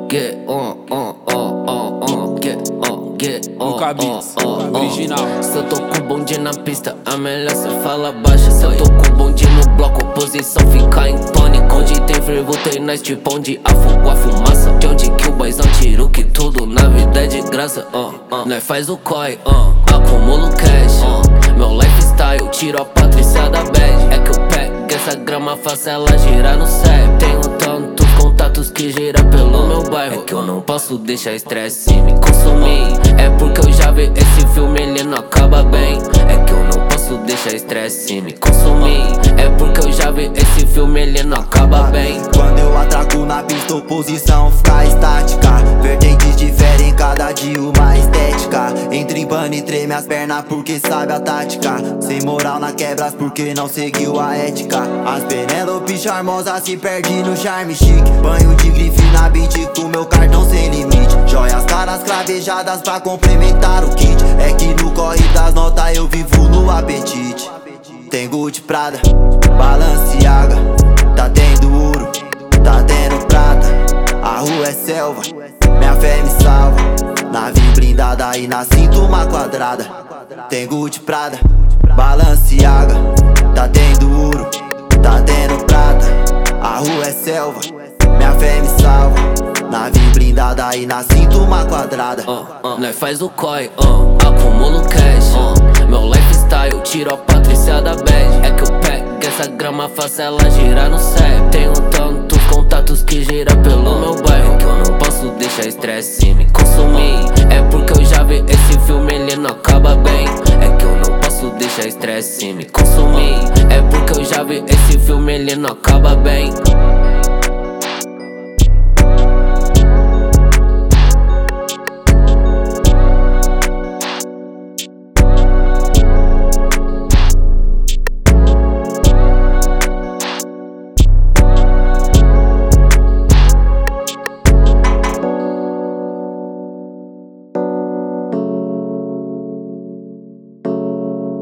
get on, Luca Beats, original. Se eu tô com o bonde na pista, é melhor cê fala baixo. Se eu tô com o bonde no bloco, posição fica em tônico. Onde tem fervo, tem nós tipo onde afogou a fumaça. De onde que o boizão tirou que tudo na vida é de graça. Nós faz o COI, acumulo cash. Meu lifestyle, tiro a Patrícia da bad. É que eu pego essa grama, faço ela girar no céu. Tenho tantos contatos que gira pelo meu bairro. É que eu não posso deixar estresse me consumir. É porque eu já vi esse filme, ele não acaba bem. É que eu não posso deixar estresse me consumir. É porque eu já vi esse filme, ele não acaba bem. Quando eu atraco na pista, oposição fica estática. Vertentes diferem, cada dia uma estética. Entrembando e treme as pernas porque sabe a tática. Sem moral na quebras porque não seguiu a ética. As Penélope charmosas se perde no charme chique. Banho de grife na beat com meu cartão sem limite. Joias caras cravejadas pra complementar o kit. É que no corre das notas eu vivo no apetite. Tem Gucci, Prada, Balenciaga. Tá tendo ouro, tá tendo prata. A rua é selva, minha fé me salva. Nave blindada e na cinta uma quadrada. Tem Gucci, Prada, Balenciaga. Tá tendo ouro, tá tendo prata. A rua é selva, minha fé me salva. Nave blindada e na cinta uma quadrada. Nós faz o COI, acumulo cash. Meu lifestyle, tiro a Patrícia da bad. É que eu pego essa grama, faço ela girar no céu. Tenho tantos contatos que gira pelo meu bairro. É que eu não posso deixar estresse me consumir. É porque eu já vi esse filme, ele não acaba bem. É que eu não posso deixar estresse me consumir. É porque eu já vi esse filme, ele não acaba bem.